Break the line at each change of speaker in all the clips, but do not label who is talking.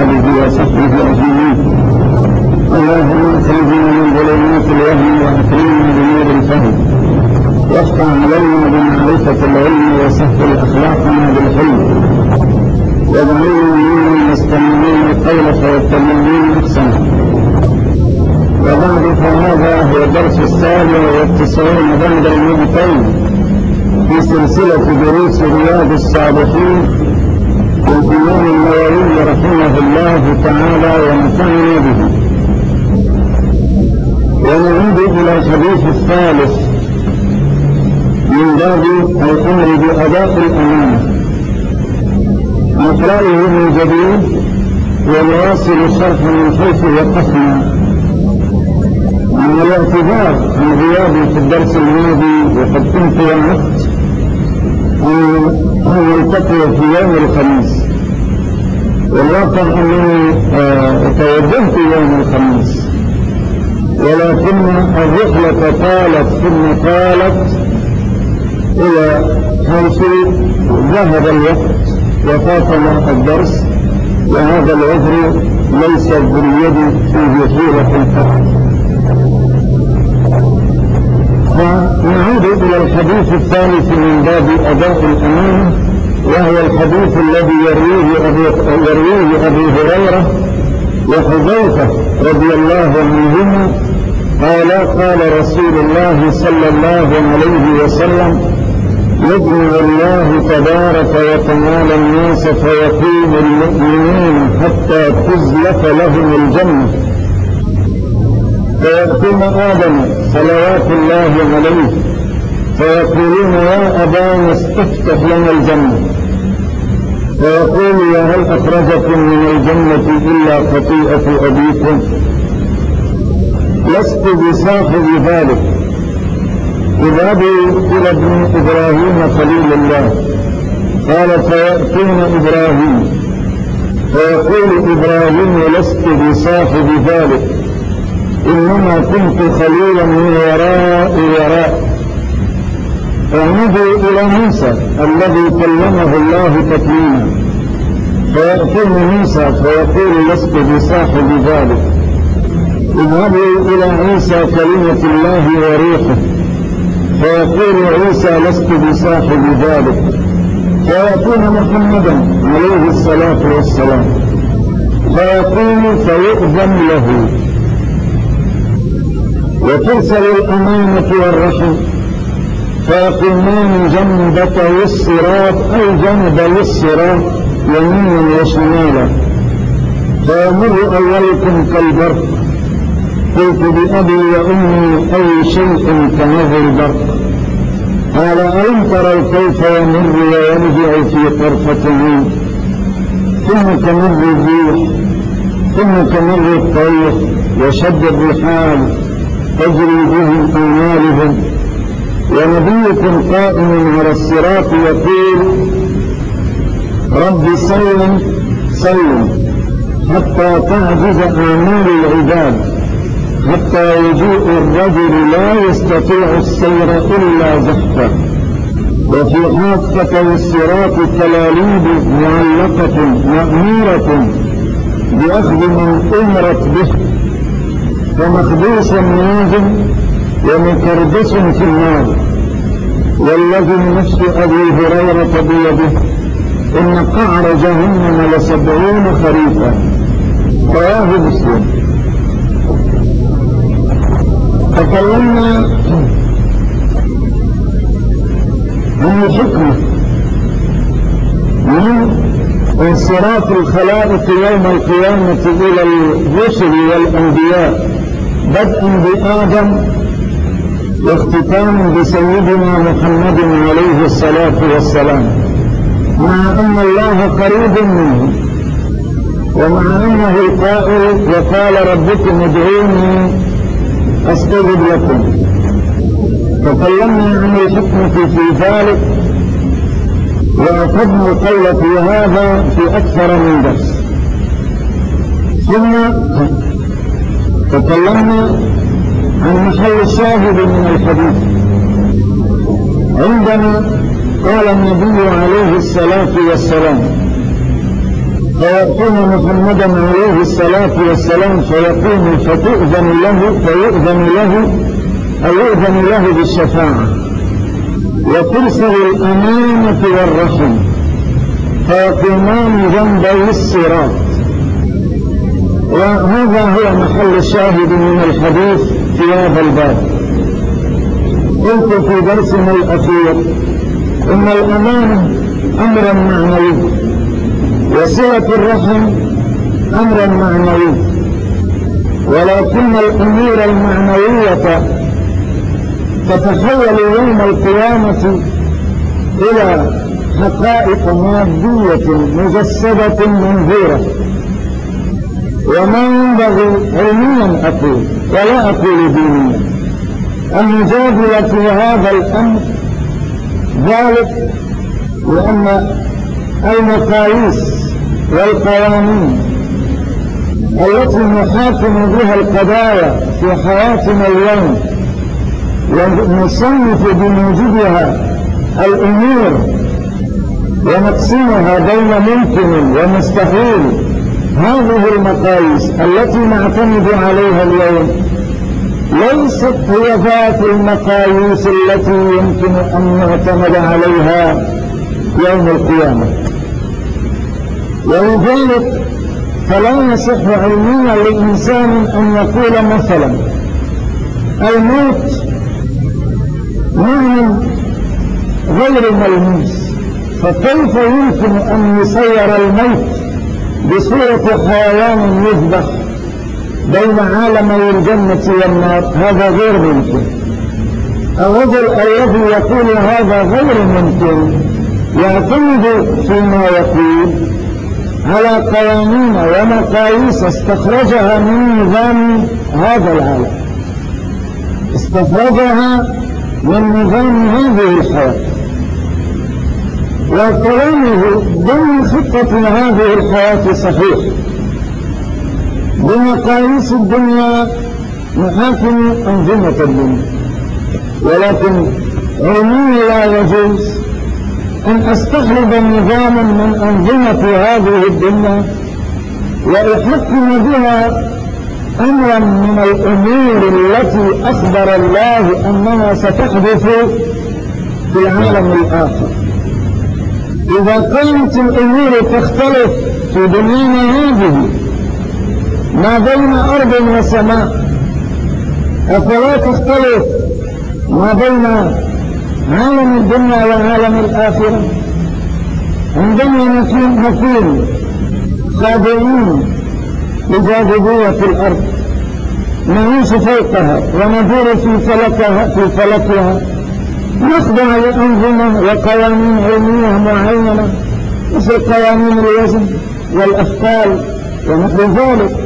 آله وصحبه أجمعين. اللهم اخرجنا من ظلمات الوهم وأكرمنا بنور الفهم، وافتح علينا بمعرفة العلم وسهل أخلاقنا بالحلم، واجعلنا ممن يستمعون القول فيتبعون أحسنه. وبعد، فهذا هو الدرس 97 بعد 200 في سلسلة دروس رياض الصالحين للإمام النووي رحمه الله تعالى ونفعنا به. ونعود إلى الحديث الثالث من باب الأمر بأداء الأمانة، نقرأه من جديد ونواصل الشرح من حيث وقفنا، مع الاعتذار عن غيابي في الدرس الماضي، وقد كنت وعدت أن نلتقي في يوم الخميس، والواقع أنني توجهت يوم الخميس، ولكن الرحلة طالت ثم طالت إلى حيث ذهب الوقت وفاتنا الدرس، وهذا العذر ليس باليد فيه حيلة فقط. فنعود إلى الحديث الثالث من باب أداء الأمانة، وهو الحديث الذي يرويه أبو هريرة وحذيفة رضي الله عنهما قال: قال رسول الله صلى الله عليه وسلم: يجمع الله تبارك وتعالى الناس فيقيم المؤمنين حتى تزلف لهم الجنة، فيأتون آدم صلوات الله عليه فيقولون: يا أبانا استفتح لنا الجنة، فيقول: يا هل أخرجكم من الجنة إلا خطيئة أبيكم؟ لست بصاحب ذلك. اذهبوا إلى ابن إبراهيم خليل الله. قال: فيأتون إبراهيم فيقول إبراهيم: لست بصاحب ذلك، إنما كنت خليلا من وراء. فعمدوا إلى موسى الذي كلمه الله تكليما، فيأتون موسى فيقول: لست بصاحب ذلك. اذهبوا إلى عيسى كلمة الله وروحه، فيقول عيسى: لست بصاحب ذلك. فيأتون محمدا عليه الصلاة والسلام فيقول: فيؤذن له، وترسل الأمانة والرحم، فيقومان جنبته الصراط أو جنب للصراط يمينا وشمالا، فيمر أولكم كالبرق. قلت: بأبي وأمي أي شيء كمر البرق؟ قال: ألم تروا كيف يمر ويرجع في طرفة عين، ثم كمر الريح، ثم كمر الطير، وشد الرحال تجري بهم أعمالهم، ونبيكم قائم على الصراط يقول: رب سلم سلم، حتى تعجز أعمال العباد، حتى يجيء الرجل لا يستطيع السير إلا زحفا، وفي حافة الصراط كلاليب معلقة مأمورة بأخذ من أمرت به، فمخدوس ناجم ومكردس في النار. والذي نفس أبي هريرة بيده إن قعر جهنم ل70 خريفا. رواه مسلم. تكلمنا عن الحكمة من انصراف الخلائق يوم القيامة إلى الرسل والأنبياء، بدءا بآدم واختتاما بسيدنا محمد عليه الصلاة والسلام، مع أن الله قريب منه، ومع أنه القائل: وقال ربكم ادعوني أستجب لكم. تكلمنا عن الحكمة في ذلك، وأخذنا القول في هذا في أكثر من درس. ثم تكلمنا عن محل الشاهد من الحديث، عندما قال النبي عليه الصلاة والسلام: فيأتون محمدا عليه الصلاة والسلام فيقوم فيؤذن له بالشفاعة، وترسل الأمانة والرحم فيقومان جنبي الصراط. وهذا هو محل الشاهد من الحديث في هذا الباب. قلت في درسنا الأخير إن الأمانة أمر معنوي، وصلة الرحم أمر معنوي، ولكن الأمور المعنوية تتحول يوم القيامة إلى حقائق مادية مجسدة منظورة. وما ينبغي علميا أقول ولا أقول دينيا أن نجادل في هذا الأمر، ذلك لأن المقاييس والقوانين التي نحاكم بها القضايا في حياتنا اليوم ونصنف بموجبها الأمور ونقسمها بين ممكن ومستحيل، هذه المقاييس التي نعتمد عليها اليوم ليست هي ذات المقاييس التي يمكن أن نعتمد عليها يوم القيامة. ولذلك فلا يصح علميا لإنسان أن يقول مثلا الموت معنى غير ملموس، فكيف يمكن أن يصير الموت بصورة حيوان يذبح بين عالمي الجنة والنار؟ هذا غير ممكن. الرجل الذي يقول هذا غير ممكن يعتمد فيما يقول على قوانين ومقاييس استخرجها من نظام هذا العالم، استخرجها من نظام هذه الحياة، وكلامه ضمن خطة هذه الحياة صحيح. بمقاييس الدنيا نحاكم أنظمة الدنيا، ولكن علميا لا يجوز أن أستخرج نظاما من أنظمة هذه الدنيا وأحكم بها أمرا من الأمور التي أخبر الله أنها ستحدث في العالم الآخر. إذا كانت الأمور تختلف في دنيانا هذه ما بين أرض وسماء، أفلا تختلف ما بين عالم الدنيا وعالم الآخرة؟ عندما نكون خاضعين لجاذبية الأرض نعيش فوقها وندور في فلكها نخضع لأنظمة وقوانين علمية معينة مثل قوانين الوزن والأثقال ونحو ذلك.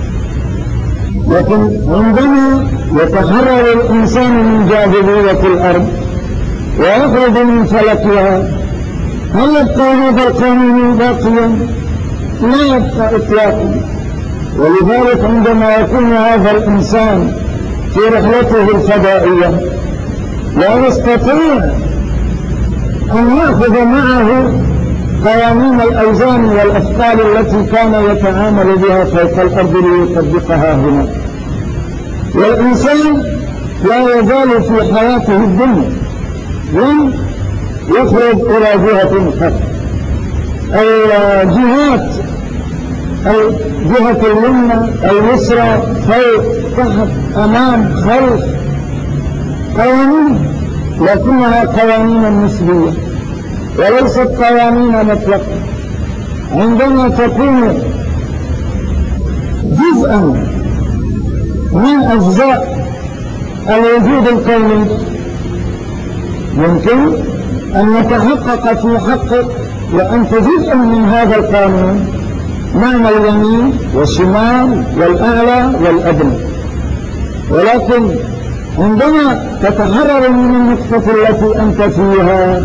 لكن عندما يتحرر الإنسان من جاذبية الأرض ويخرج من فلكها، هل يبقى هذا القانون باقيا؟ لا يبقى إطلاقا. ولذلك عندما يكون هذا الإنسان في رحلته الفضائية لا يستطيع أن يأخذ معه قوانين الأوزان والأثقال التي كان يتعامل بها فوق الأرض ليطبقها هنا. والإنسان لا يزال في حياته الدنيا لن يخرج إلى جهة قط. الجهات الجهة اليمنى اليسرى فوق تحت أمام خلف قوانين، لكنها قوانين نسبية وليست قوانين مطلقة. عندما تكون جزءا من أجزاء الوجود الكوني يمكن أن يتحقق في حقك وأنت جزء من هذا القانون، معنى اليمين والشمال والأعلى والأدنى. ولكن عندما تتحرر من النقطة التي أنت فيها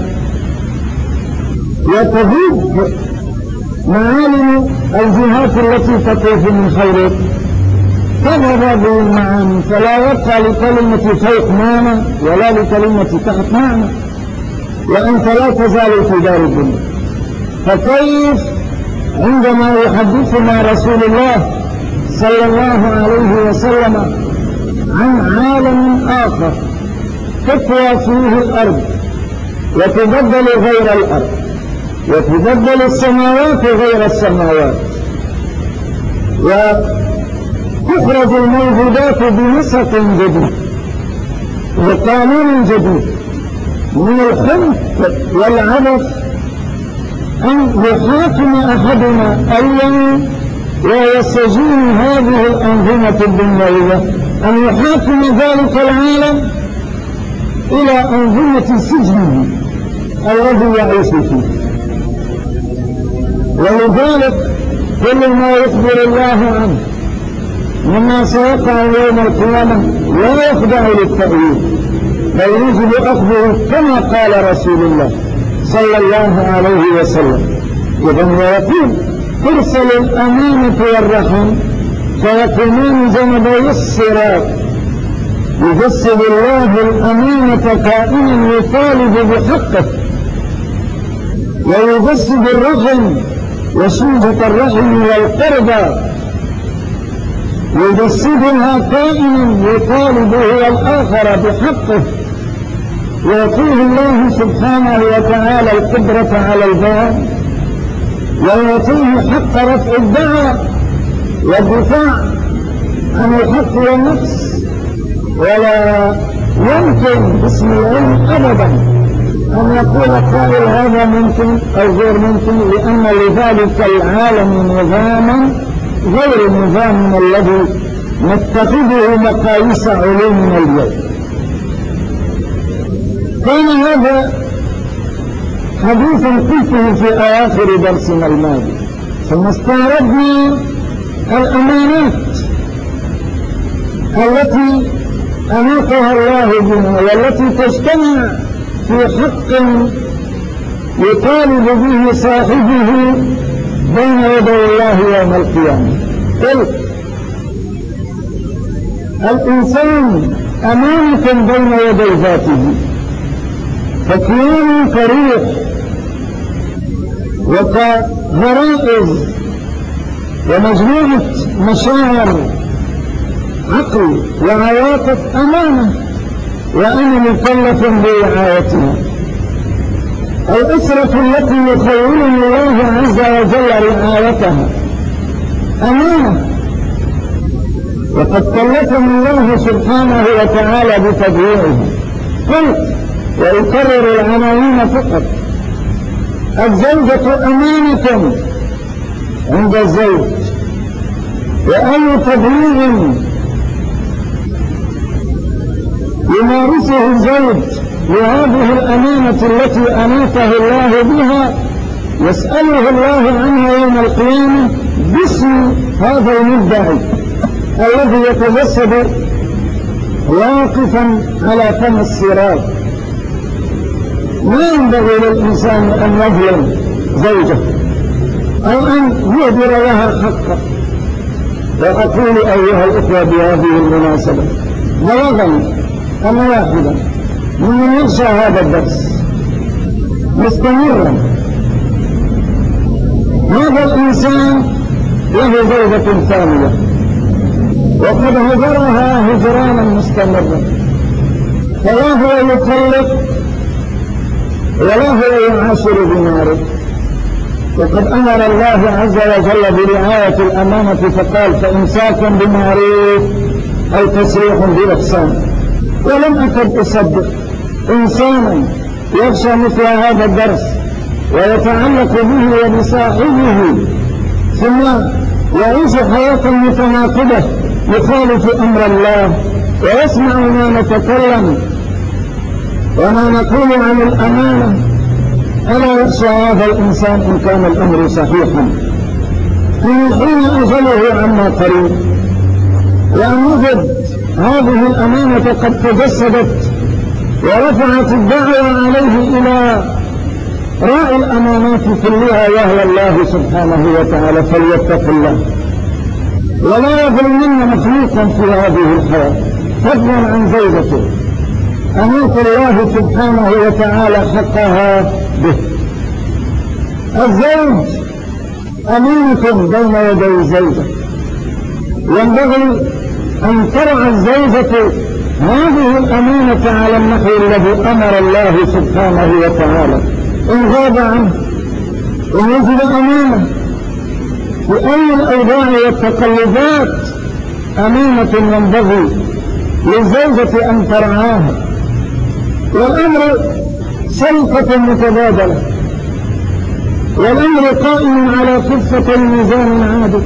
وتذوب معالم الجهات التي تطوف من حولك تذهب بالمعاني، فلا يبقى لكلمة فوق معنى ولا لكلمة تحت معنى، وأنت لا تزال في دار الدنيا. فكيف عندما يحدثنا رسول الله صلى الله عليه وسلم عن عالم آخر تطوى فيه الأرض وتبدل غير الأرض وتبدل السماوات غير السماوات وتخرج الموجودات بنسق جديد وقانون جديد من الخنث والعبث أن يحاكم أحدنا اليوم ويستجين هذه الأنظمة الدنيوية أن يحاكم ذلك العالم إلى أنظمة سجنه الذي يعيش فيه. ولذلك كل ما يخبر الله عنه مما سيقع يوم القيامة لا يخضع للتأويل بل يجب أخذه كما قال رسول الله صلى الله عليه وسلم. إذن ويقول ترسل الأمانة والرحم فيقومون جنبي الصراط يجسد الله الأمانة كائنا يطالب بحقه ويجسد الرحم وصوبة الرحم والقربى يجسدها كائنا يطالب هو الآخر بحقه ويعطيه الله سبحانه وتعالى القدرة على البيان ويعطيه حق رفع الدعوى والدفاع عن الحق والنفس. ولا يمكن باسم العلم أبدا أن يقول قائل هذا ممكن أو غير ممكن لأن لذلك العالم نظاما غير نظامنا الذي نتخذه مقاييس علومنا اليوم. كان هذا حديثا قلته في أواخر درسنا الماضي ثم استعرضنا الأمانات التي أناطها الله بها والتي تجتمع في حق يطالب به صاحبه بين يدي الله يوم القيامة. قلت الإنسان أمانة بين يدي ذاته فكيان كريح وكغرائز ومجموعة مشاعر عقل وعواطف أمانة وأنا مكلف برعايتها. الأسرة التي يخولني الله عز وجل رعايتها أمانة وقد كلفني الله سبحانه وتعالى بتدويرها. قلت وأكرر العناوين فقط: الزوجة أمانة عند الزوج وأي تدوير يمارسه الزوج لهذه الأمانة التي أناته الله بها يسأله الله عنها يوم القيامة باسم هذا المدعي الذي يتجسد واقفا على فم الصراط. ما ينبغي للإنسان أن يظلم زوجه أو أن يهدر لها حقا. وأقول أيها الإخوة بهذه المناسبة بلغني أن واحدا ممن يغشى هذا الدرس مستمرا هذا الإنسان له زوجة ثانية وقد هجرها هجرانا مستمرا فلا هو يطلق ولا هو يعاشر بناره. وقد أمر الله عز وجل برعاية الأمانة فقال: فإمساك بمعروف أو تسريح بإحسان. ولم أكد أصدق إنسانا يخشى مثل هذا الدرس ويتعلق به وبصاحبه ثم يعيش حياة متناقضة يخالف أمر الله ويسمع ما نتكلم وما نقول عن الأمانة. ألا يخشى هذا الإنسان إن كان الأمر صحيحا من حين أجله عما قريب وأن يجد هذه الأمانة قد تجسدت ورفعت الدعوة عليه إلى راعي الأمانات كلها وهو الله سبحانه وتعالى، فليتق الله ولا يظلمن مخلوقا في هذه الحياة فضلا عن زوجته أن يعطي الله سبحانه وتعالى حقها به. الزوج أمانة بين يدي الزوجة، ينبغي أن ترعى الزوجة هذه الأمانة على النحو الذي أمر الله سبحانه وتعالى. إن غاب عنه ووجد أمانة في أي الأوضاع والتقلبات، أمانة ينبغي للزوجة أن ترعاها. والأمر سلطة متبادلة، والأمر قائم على كفة الميزان عادل.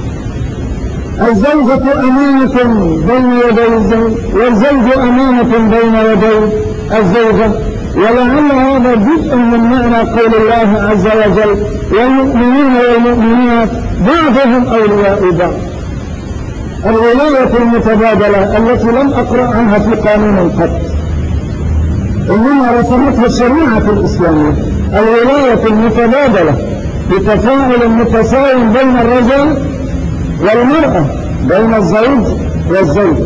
الزوجة أمانة بين يدي الزوج، والزوج أمانة بين يدي الزوجة. ولعل هذا جزء من معنى قول الله عز وجل: والمؤمنون والمؤمنات بعضهم أولياء بعض. الولاية المتبادلة التي لم أقرأ عنها في قانون قط، إنما رسمتها الشريعة الإسلامية. الولاية المتبادلة بتفاعل متساو بين الرجل والمرأة، بين الزوج والزوجة.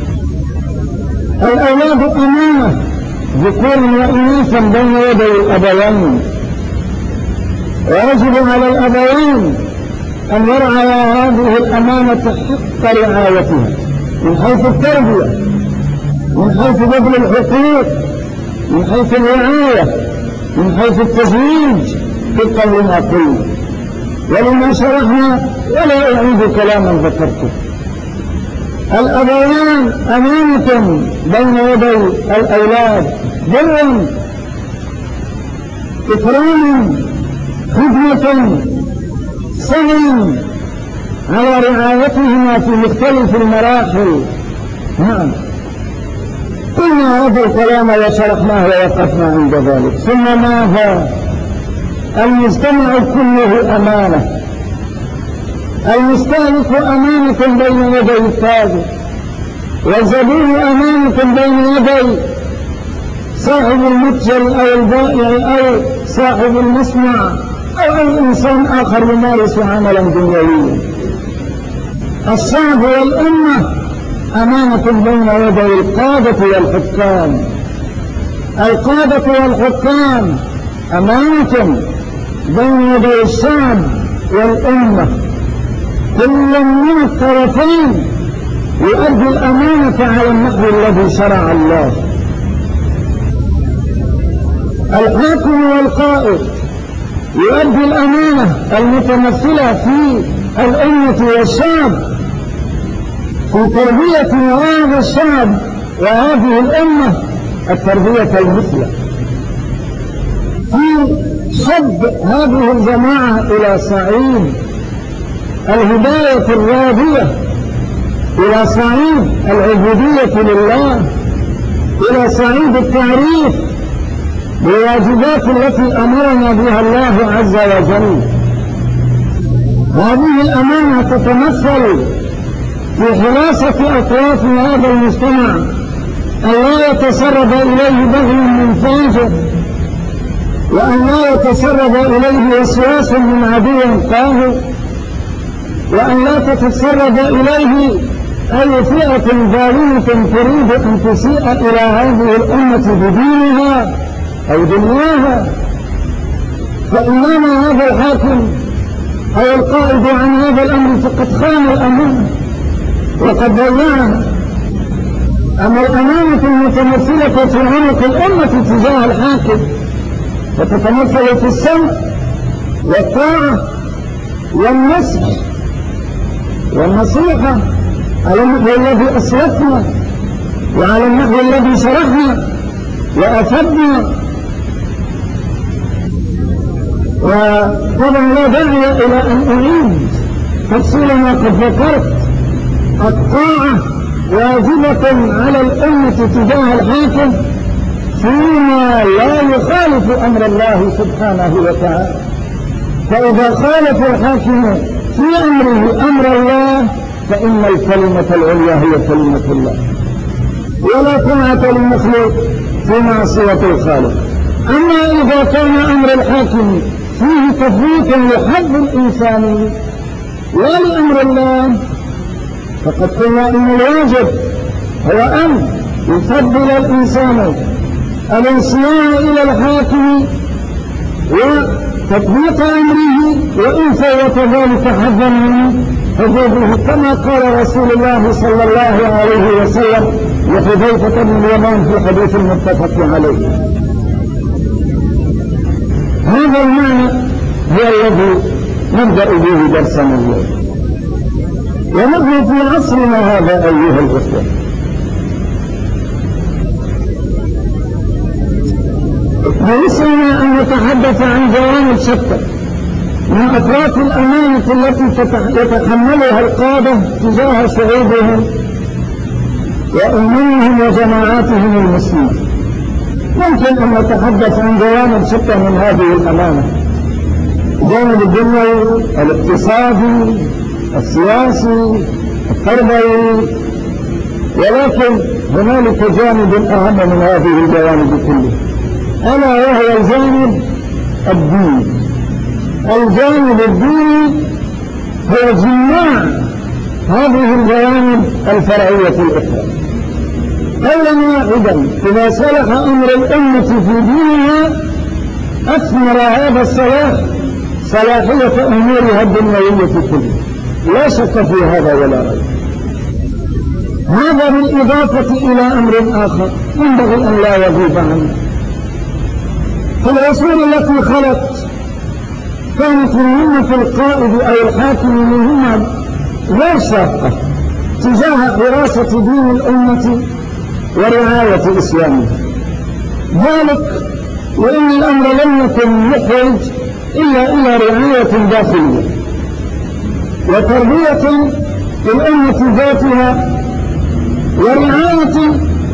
الأولاد أمانة ذكور وإناثا بين يدي الأبوين، ويجب على الأبوين أن يرعوا هذه الأمانة حق رعايتها، من حيث التربية، من حيث بذل الحقوق، من حيث الرعاية، من حيث التزويج، طبقا لما قلنا ولما شرحنا، ولا أعيد كلاما ذكرته. الأبوان أمانة بين يدي الأولاد، برا، إكراما، خدمة، سعيا على رعايتهما في مختلف المراحل. نعم، قلنا هذا الكلام وشرحناه ووقفنا عند ذلك. ثم ماذا؟ المجتمع كله أمانة. المستهلك أمانة بين يدي التاجر، والزبون أمانة بين يدي صاحب المتجر أو البائع أو صاحب المصنع أو أي إنسان آخر يمارس عملا دنيويا. الشعب والأمة أمانة بين يدي القادة والحكام. القادة والحكام أمانة بين يدي الشعب والأمة. كل من الطرفين يؤدي الأمانة على النحو الذي شرع الله. الحاكم والقائد يؤدي الأمانة المتمثلة في الأمة والشعب، في تربية هذا الشعب وهذه الأمة التربية المثلى، في شد هذه الجماعة إلى صعيد الهداية الراضية، إلى صعيد العبودية لله، إلى صعيد التعريف بالواجبات التي أمرنا بها الله عز وجل. هذه الأمانة تتمثل في حراسة أطراف هذا المجتمع أن لا يتسرب إليه بغي من فاجر، وأن لا يتسرب إليه وسواس من عدو قاهر، وأن لا تتسرب إليه أي فئة ظالمة تريد أن تسيء إلى هذه الأمة بدينها أو دنياها. فإنما هذا الحاكم أو القائد عن هذا الأمر فقد خان الأمانة وقد ضيعها. أما الأمانة المتمثلة في عنق الأمة تجاه الحاكم وتتمثل في السمع والطاعة والنصح والنصيحة على النحو الذي أسلفنا وعلى النحو الذي شرحنا وأفدنا. وطبعا لا داعي إلى أن أعيد تفصيل ما قد ذكرت. الطاعة واجبة على الأمة تجاه الحاكم فيما لا يخالف أمر الله سبحانه وتعالى. فإذا خالف الحاكم في أمره أمر الله فإن الكلمة العليا هي كلمة الله، ولا طاعة للمخلوق في معصية الخالق. أما إذا كان أمر الحاكم فيه تفويت لحد الإنساني لا لأمر الله، فقد قلنا إن الواجب هو أن يفضل الإنسان الانصياع إلى الحاكم تطبيق أمره، وإن فوت ذلك حظا من حدوده، كما قال رسول الله صلى الله عليه وسلم لحذيفة بن اليمان في الحديث المتفق عليه. هذا المعنى هو الذي نبدأ به درسنا اليوم، ونحن في عصرنا هذا أيها الأخوة بوسعنا أن نتحدث عن جوانب شتى من أطراف الأمانة التي يتحملها القادة تجاه شعوبهم وأممهم وجماعاتهم المسلمين. ممكن أن نتحدث عن جوانب شتى من هذه الأمانة، الجانب الدنيوي، الاقتصادي، السياسي، التربوي، ولكن هنالك جانب أهم من هذه الجوانب كلها، ألا وهو الجانب الديني. الجانب الديني هو جماع هذه الجوانب الفرعية الأخرى. قولا واحدا، إذا صلح أمر الأمة في دينها أثمر هذا الصلاح صلاحية أمورها الدنيوية كلها، لا شك في هذا ولا ريب. هذا بالإضافة إلى أمر آخر ينبغي أن لا يغيب عنه. في العصور التي خلت كانت المهمة القائد أو الحاكم مهمة غير شاقة تجاه حراسة دين الأمة ورعاية إسلامها، ذلك لأن الأمر لم يكن يحوج إلا إلى رعاية داخلية وتربية للأمة ذاتها ورعاية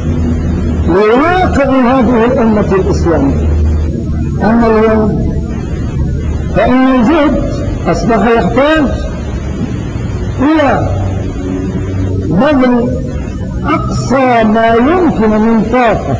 لواقع هذه الأمة الإسلامية. أما اليوم فإن الجهد أصبح يحتاج إلى بذل أقصى ما يمكن من طاقة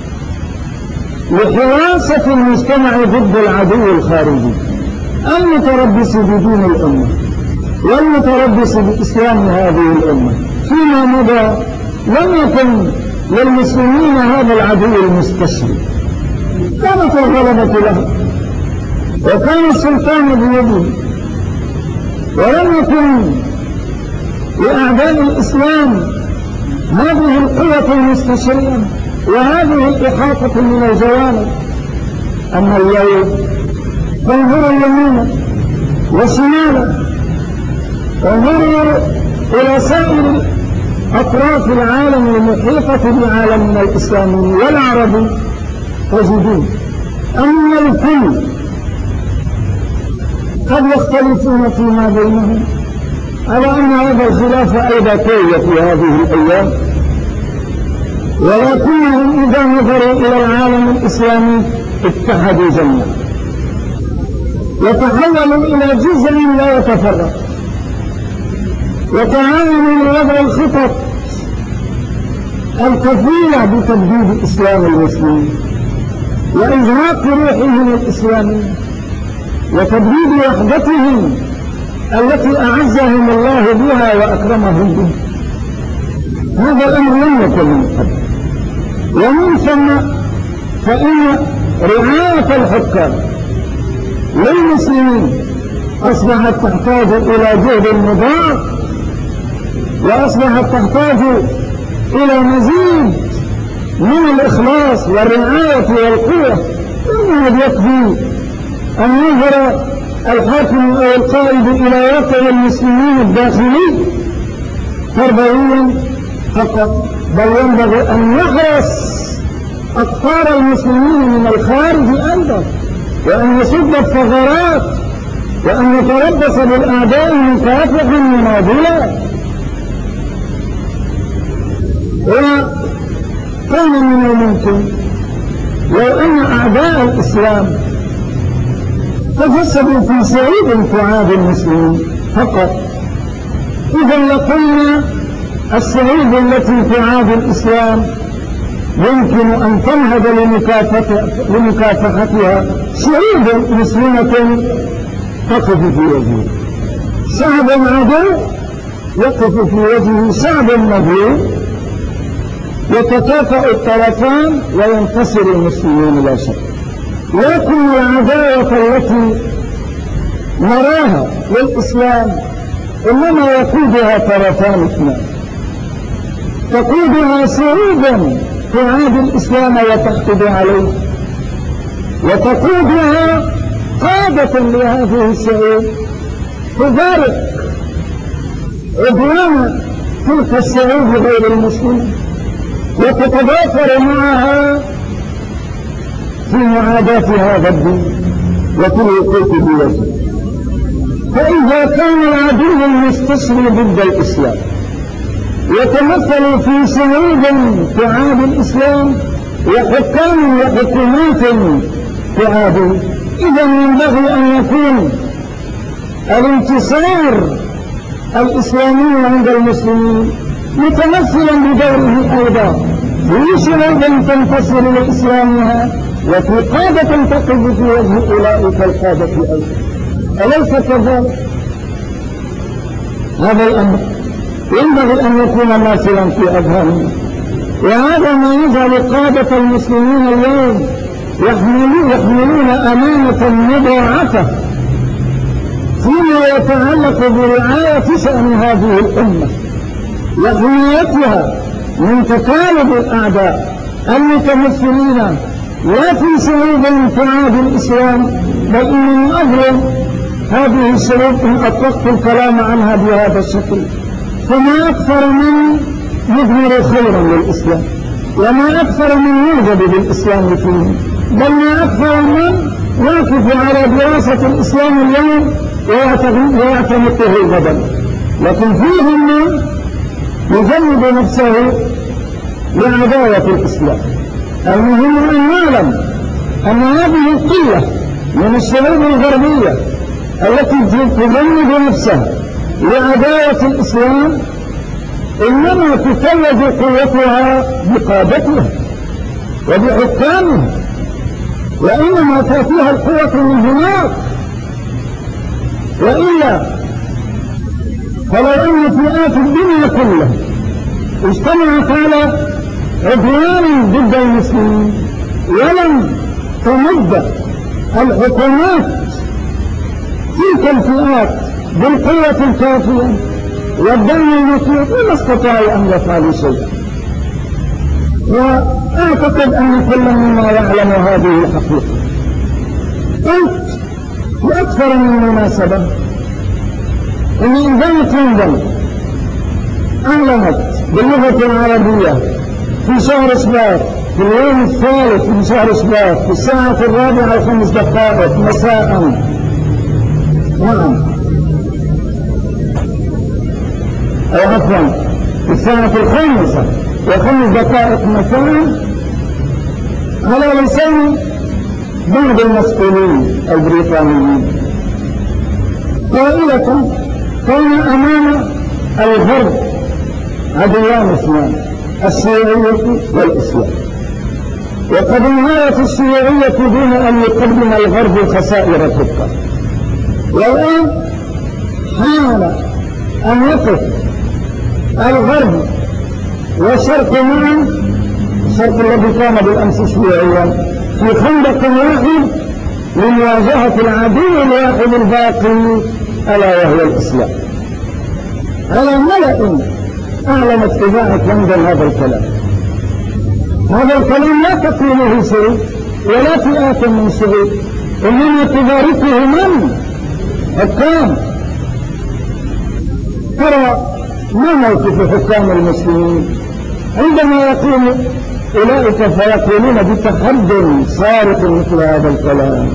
لحراسة المجتمع ضد العدو الخارجي المتربص بدين الأمة والمتربص بإسلام هذه الأمة. فيما مضى لم يكن للمسلمين هذا العدو المستشري، كانت الغلبة له وكان السلطان بيده، ولم يكن لأعداء الإسلام هذه القوة المستشرية وهذه الإحاطة من الجوانب. أما اليوم فانظروا يمينا وشمالا، انظروا إلى سائر أطراف العالم المحيطة بعالمنا الإسلامي والعربي، تجدون أن الكل قد يختلفون فيما بينهم، على أن هذا الخلاف أيضا قوي في هذه الأيام، ولكنهم إذا نظروا إلى العالم الإسلامي اتحدوا جميعا وتحولوا إلى جزء لا يتفرق، وتعاونوا لوضع الخطط الكفيلة بتجديد إسلام المسلمين وإزهاق روحهم الإسلامية وتجديد وحدتهم التي أعزهم الله بها وأكرمهم بها. هذا الأمر لم يكن من قبل، ومن ثم فإن رعاية الحكام للمسلمين أصبحت تحتاج إلى جهد مضاعف، وأصبحت تحتاج إلى مزيد من الإخلاص والرعاية والقوة. لم يكفي أن ينظر الحاكم أو القائد إلى واقع المسلمين الداخلي تربويا فقط، بل ينبغي أن يحرص أقطار المسلمين من الخارج أيضا، وأن يسد الثغرات، وأن يتربص بالأعداء مكافحا مناضلا. وكان من الممكن لو أن أعداء الإسلام تجسدوا في صعيد تعاد المسلمين فقط، إذا لقلنا الصعيد التي تعاد الإسلام يمكن أن تنهض لمكافحتها صعيد مسلمة تقف في وجهه، شعب عدو يقف في وجهه شعب مظلوم، يتكافأ الطرفان وينتصر المسلمون لا شك. لكن العداوة التي نراها للإسلام إنما يقودها طرفان اثنان، تقودها صعودا تعادي الإسلام وتحقد عليه، وتقودها قادة لهذه الشعوب تبارك عدوان تلك الشعوب غير المسلمين وتتضافر معها في معاداة هذا الدين وفي الوقوف بوجهه. فإذا كان العدو المستشري ضد الإسلام يتمثل في شعوب تعادي الإسلام وحكام وحكومات تعادي، إذا ينبغي أن يكون الانتصار الإسلامي عند المسلمين متمثلا بدوره أيضا في شعوب تنتصر لإسلامها وفي قادة تقف في وجه أولئك القادة أيضا، أليس كذلك؟ هذا الأمر ينبغي أن يكون ماثلا في أذهاننا، وهذا ما يجعل قادة المسلمين اليوم يحملون أمانة مضاعفة فيما يتعلق برعاية شأن هذه الأمة وحمايتها من تكالب الأعداء المتمثلين لا في شعوب تعادي الإسلام، بل إنني أظلم هذه الشعوب إن أطلقت الكلام عنها بهذا الشكل، فما أكثر من يظهر خيرا للإسلام، وما أكثر من يوجد بالإسلام فيه، بل ما أكثر من يقف على دراسة الإسلام اليوم ويعتمده غدا، لكن فيهم من يجنب نفسه لعداوة الإسلام. المهم أن نعلم أن هذه القلة من الشعوب الغربية التي تجنب نفسها لعداوة الإسلام إنما تتوج قوتها بقادتها وبحكامها، وإنما تأتيها القوة من هناك، وإلا فلو أن فئات الدنيا كلها اجتمعت على عدوان ضد المسلمين ولم تمد الحكومات تلك الفئات بالقوة الكافية والدم المطلوب لما استطاعوا أن يفعلوا شيئا. وأعتقد أن كل منا يعلم هذه الحقيقة. قلت بأكثر من مناسبة أن إنزالة لندن أعلنت باللغة العربية في شهر شباط في اليوم الثالث من شهر شباط في الساعة 4:05 مساء، نعم أو عفوا في الساعة 5:05 مساء، على لسان بعض المسؤولين البريطانيين قائلة كان أمام الغرب عدوان اثنان، الشيوعية والإسلام، وقد انهارت الشيوعية دون أن يقدم الغرب خسائر الحكام، والآن حان أن يقف الغرب والشرق معا، الشرق الذي كان بالأمس شيوعيا، في خندق واحد لمواجهة العدو الواحد الباقي ألا وهو الإسلام. على ملأ أعلنت إذاعة لندن هذا الكلام. هذا الكلام لا تقوله شعوب ولا فئات من شعوب، إنما تباركه من؟ حكام. ترى ما موقف حكام المسلمين عندما يقول أولئك فيقولون بتحد صارخ مثل هذا الكلام؟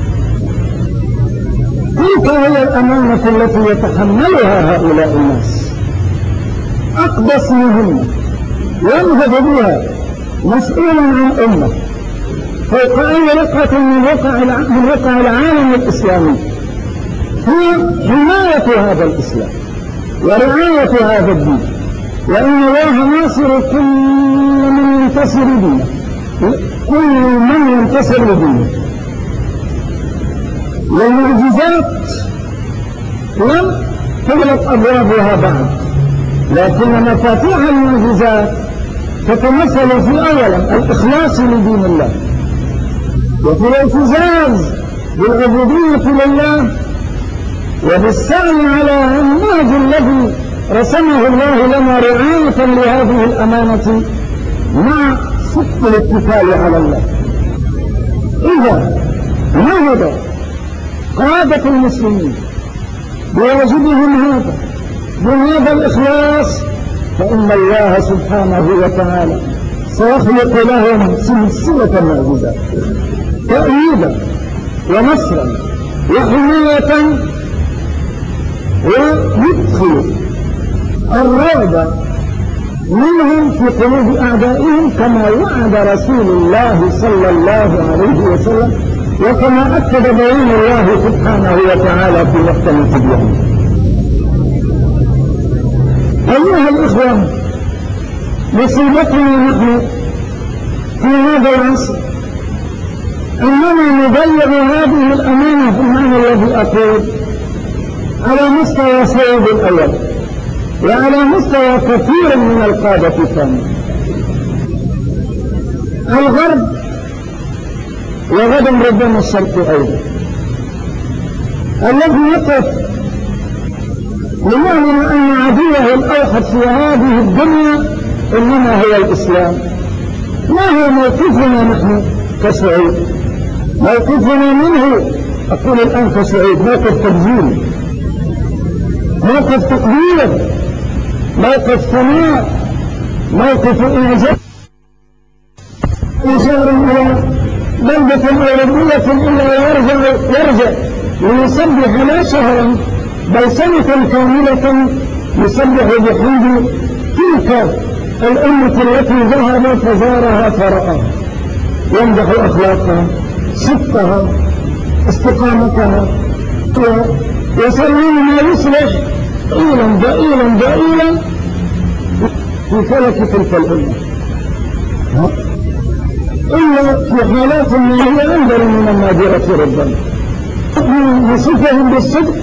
تلك هي الأمانة التي يتحملها هؤلاء الناس، أقدس مهمة ينهض بها مسؤول عن أمة فوق أي رقعة من رقع العالم الإسلامي هي حماية هذا الإسلام ورعاية هذا الدين، وإن الله ناصر كل من ينتصر دينه، كل من ينتصر دينه. والمعجزات لم تغلق أبوابها بعد، لكن مفاتيح المعجزات تتمثل في أولا الإخلاص لدين الله، وفي الاعتزاز بالعبودية لله وبالسعي على النهج الذي رسمه الله لنا رعاية لهذه الأمانة مع صدق الاتكال على الله. إذا نهض قادة المسلمين بواجبهم هذا بهذا الإخلاص فإن الله سبحانه وتعالى سيخلق لهم سلسلة معجزات تأييدا ونصرا وحماية، ويدخل الرعب منهم في قلوب أعدائهم كما وعد رسول الله صلى الله عليه وسلم وكما أكد بيان الله سبحانه وتعالى في محكم التبيان. أيها الإخوة، مصيبتنا نحن في هذا العصر أننا نضيع هذه الأمانة في المعنى الذي أقول على مستوى سعيد الأول وعلى مستوى كثير من القادة الثانية. الغرب وغدا ربما الشرق أيضا الذي يقف ليعلم أن عدوه الأوحد في هذه الدنيا إنما هو الإسلام. ما هو موقفنا نحن كسعود؟ موقفنا منه أقول الآن كسعود موقف تبذير، موقف تقدير، موقف ثناء، موقف إعجاب إشارة إلى بلدة أوروبية إلا يرجع ليسبح لا شهرا بل سنة كاملة يسبح بحمد تلك الأمة التي ذهب فزارها فرأها، يمدح أخلاقها، صدقها، استقامتها، ويسلم ما يصلح ضئيلا في فلك تلك الأمة. إلا في حالات ما هي أنذر من النادرة ربما نصفهم بالصدق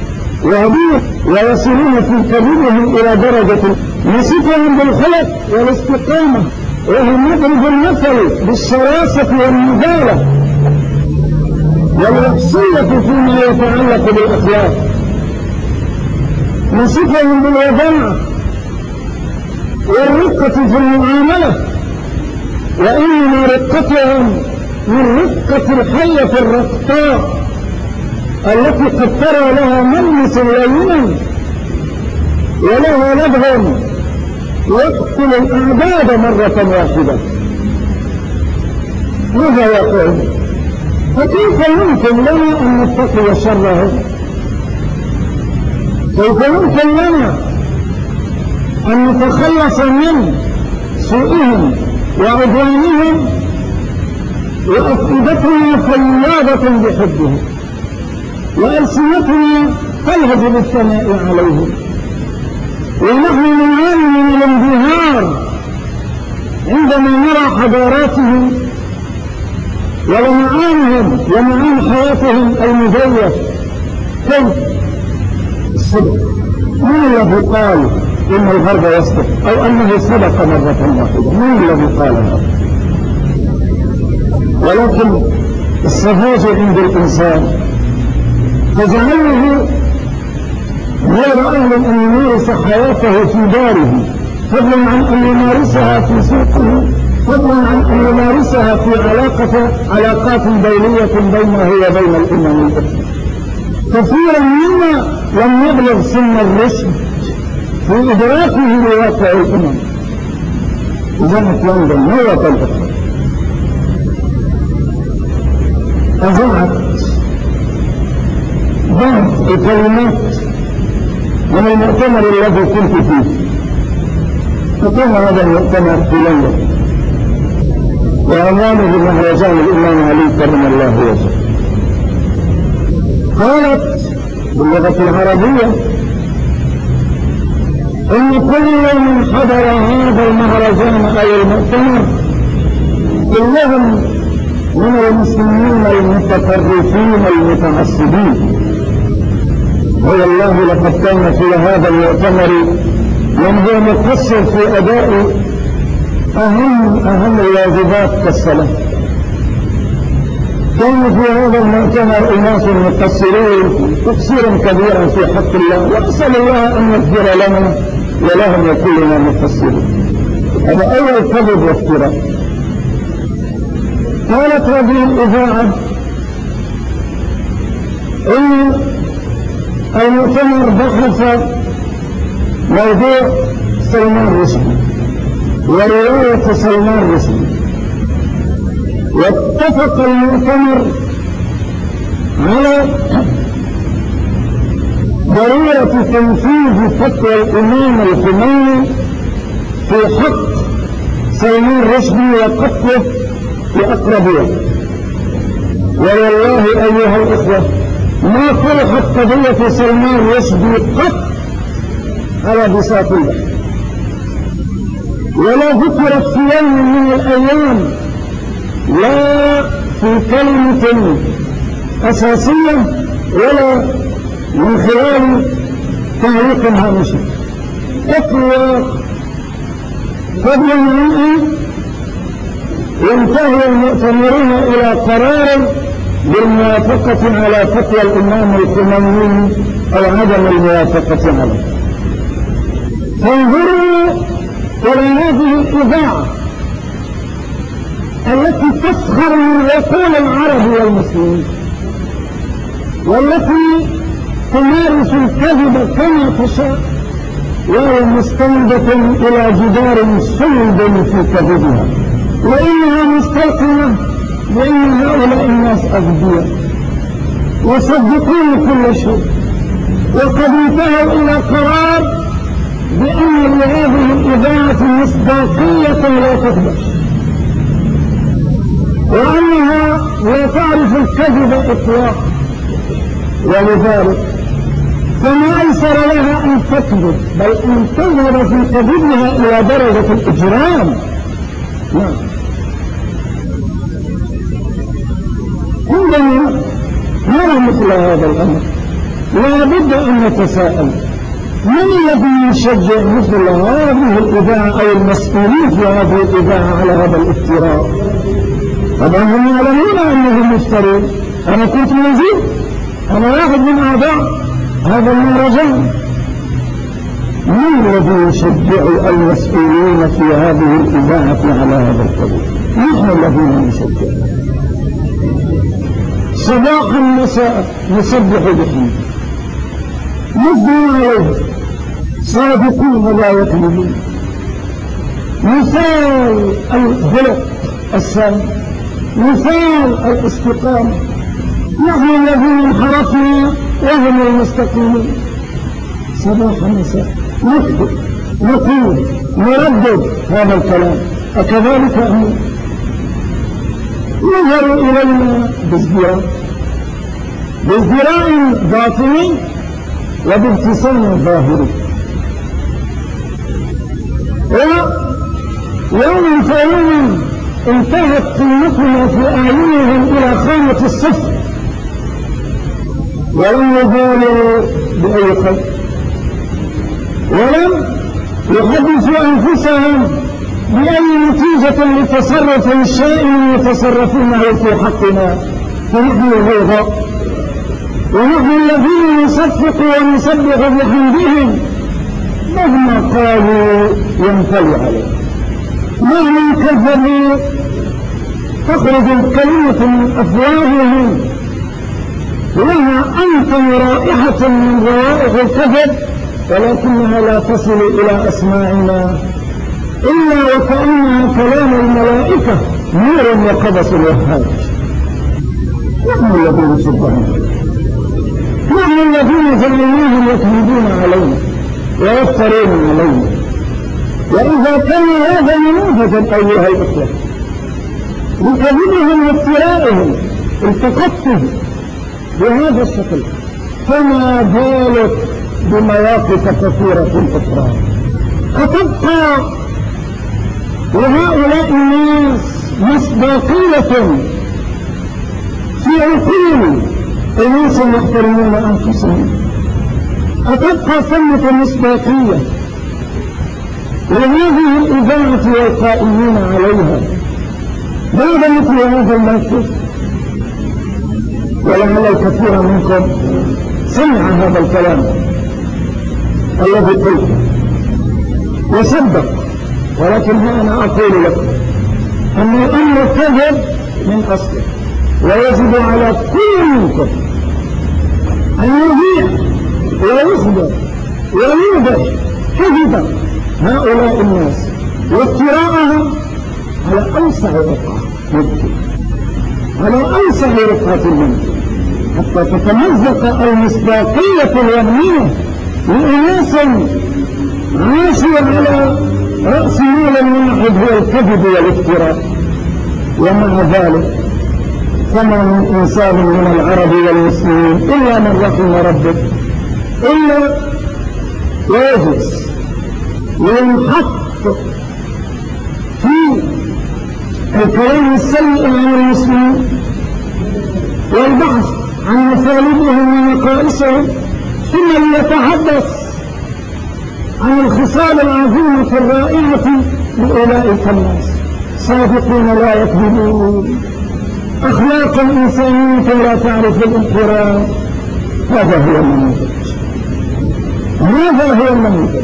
ويصلون في كذبهم إلى درجة نصفهم بالخلق والاستقامة، وهم نضرب المثل بالشراسة والمبالغة والوحشية فيما يتعلق بالأخلاق، نصفهم بالوداعة والرقة في المعاملة، وإنما رقتهم من رقة الحية الرقطاء التي قد ترى لها ملمس لينا ولها لدغ يقتل الأعداد مرة واحدة. ماذا يقول؟ فكيف يمكن لنا أن نتقي شرهم؟ كيف يمكن لنا أن نتخلص من سوءهم وعدوانهم وأفئدتنا فياضة بحبهم وألسنتنا تلهج بالثناء عليهم، ونحن نعاني من الانبهار عندما نرى حضاراتهم ولمعانهم ومعان حياتهم المزيف. كيف الصدق؟ من الذي قال إن الغرب يصدق أو أنه صدق مرة واحدة؟ من الذي قال هذا؟ ولكن السذاجة عند الإنسان تجعله غير أهل أن يمارس حياته في داره، فضلا عن أن يمارسها في سوقه، فضلا عن أن يمارسها في علاقات دولية بينه وبين الأمم الأخرى. كثيرا منا لم يبلغ سن الرشد في إدراكه لواقع الأمم. جاءت لندن مرة أخرى أذاعت بعض الكلمات من المؤتمر الذي كنت فيه. فكان هذا المؤتمر في لندن وعنوانه مهرجان الإمام علي كرم الله وجهه. قالت باللغة العربية إن كل من حضر هذا المهرجان أو المؤتمر كلهم من المسلمين المتطرفين المتعصبين، والله لقد كان في هذا المؤتمر من هو مقصر في أداء أهم الواجبات كالصلاة. كان في هذا المؤتمر أناس مقصرين تقصيرا كبيرا في حق الله، وأسأل الله أن يغفر لنا ولهم وكلنا مقصرين. هذا أول كذب وافتراء. قالت هذه الإذاعة إن المؤتمر بحث موضوع سلمان رشدي ورواية سلمان رشدي، واتفق المؤتمر على ضرورة تنفيذ فتوى الإمام الخميني في حق سلمان رشدي وقتله لأقربيه. والله أيها الإخوة ما طرحت قضية سلمان رشدي قط على بساط البحر، ولا ذكرت في يوم من الأيام، لا في كلمة أساسية ولا من خلال تعليق هامشي إطلاق، فضلا عن أن ينتهي المؤتمرون إلى قرار بالموافقة على فتوى الإمام الخميني أو عدم الموافقة عليه. فانظروا إلى هذه الإذاعة التي تسخر من عقول العرب والمسلمين، والتي تمارس الكذب كما تشاء، وهي مستندة إلى جدار صلب في كذبها، وإنها مستيقنة بأن هؤلاء الناس أغبياء يصدقون كل شيء، وقد انتهوا إلى قرار بأن لهذه الإذاعة مصداقية لا تخدش، وأنها لا تعرف الكذب إطلاقا، ولذلك فما أيسر لها أن تكذب، بل أن تذهب في كذبها إلى درجة الإجرام. عندما نرى مثل هذا الأمر لا بد أن نتساءل: من الذي يشجع مثل هذه الإذاعة أو المسؤولين في هذه الإذاعة على هذا الافتراء؟ طبعا هم يعلمون أنهم مفترون. أنا كنت موجود، أنا واحد من أعضاء هذا المهرجان. من الذي يشجع المسؤولين في هذه الإذاعة على هذا الكذب؟ نحن الذين نشجع. صباحا مساء نسبح بحمده، نثني عليه، صادقون لا يكذبون، مثال الخلق السليم، مثال الاستقامة. نحن الذين انحرفنا وهم المستقيمون. صباحا مساء نكذب، نقول، نردد هذا الكلام. أكذلك أم نظروا إلينا بازدراء باطني وبابتسام ظاهري، ويوم فيوم انتهت قيمتنا في أعينهم إلى خانة الصفر، ولم يبالوا بأي خير، ولم يحدثوا أنفسهم بأي نتيجة لتصرف الشائن يتصرفونه في حقنا. فنحن الغيظاء، ونحن الذين نصفق ونسبح بحمدهم، مهما قالوا ينفل عليه، مهما كذبوا تخرج الكلمة من أفواههم لها أنتم رائحة من روائح الكذب، ولكنها لا تصل إلى أسماعنا إلا وكأنها كلام الملائكة نور وقبس الوهاج. نحن الذين شبهنا، نحن الذين جعلناهم يكذبون علينا ويفترون علينا. وإذا كان هذا نموذجا أيها الأخوة لكذبهم وافترائهم التقطهم بهذا الشكل، فما بالك بمواقف كثيرة أخرى. فتبقى لهؤلاء الناس مصداقية في عقول أناس يحترمون أنفسهم، أتبقى ثمة مصداقية لهذه الإذاعة والقائمين عليها بعد مثل هذا الموقف. ولعل الكثير منكم سمع هذا الكلام الذي قلته وصدق، ولكن أنا أقول لكم أن الأمر كذب من أصله، ويجب على كل منكم أن يذيع ويخبر ويوضح كذبا هؤلاء الناس وافتراءهم على أوسع رقعة ممكن، على أوسع رقعة ممكن، حتى تتمزق المصداقية الوهمية لأناس عاشوا على رأس مال واحد هو الكذب والافتراء. ومع ذلك فما من إنسان من العرب والمسلمين إلا من رحم ربك إلا ويجلس وينحط في الكلام السيء عن المسلمين والبحث عن مطالبهم ونقائصهم، ثم يتحدث عن الخصال العظيمة الرائعة لأولئك الناس، صادقون لا يكذبون، أخلاق إنسانية لا تعرف الانحراف. هذا هو النموذج، هذا هو النموذج.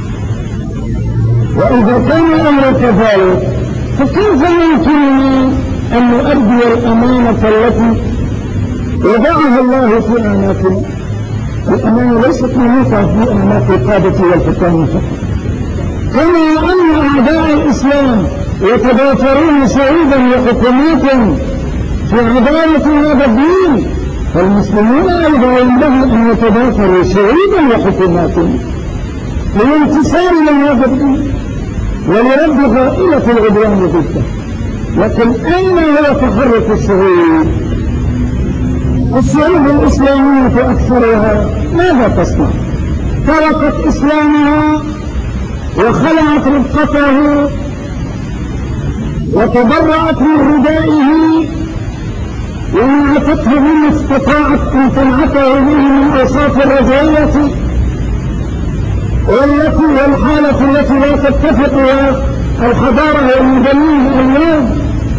وإذا كان الأمر كذلك فكيف يمكننا أن نؤدي الأمانة التي وضعها الله في أعناقنا؟ الأمانة ليست منوطة في أعناق القادة والحكام فقط، كما أن أعداء الإسلام يتضافرون شعوبا وحكومات في عدالة هذا الدين، فالمسلمون أيضا ينبغي أن يتضافروا شعوبا وحكومات للانتصار من هذا الدين ولرد غائلة العدوان ضده. لكن أين هو تحرك الشعوب؟ الشعوب الإسلامية أكثرها ماذا تصنع؟ تركت إسلامها وخلعت رفقته وتبرأت من ردائه ومعتته بما استطاعت أن تنعته به من أوصاف الرجعية والحالة التي لا تتفق الحضارة والمدنية اليوم.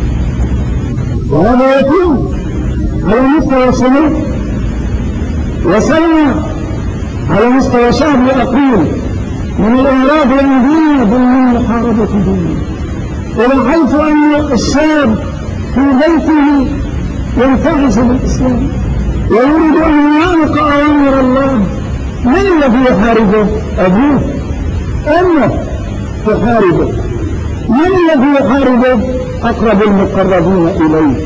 وهذا يكون على مستوى سلوك وسلمى على مستوى شعب أقيم من الإعراض عن دينه ضمن محاربة دينه، إلى حيث أن الشاب في بيته ينتعش بالإسلام ويريد أن يعلق أوامر الله. من الذي يحاربه؟ أبوه، أمه تحاربه. من الذي يحاربه؟ أقرب المقربين إليه،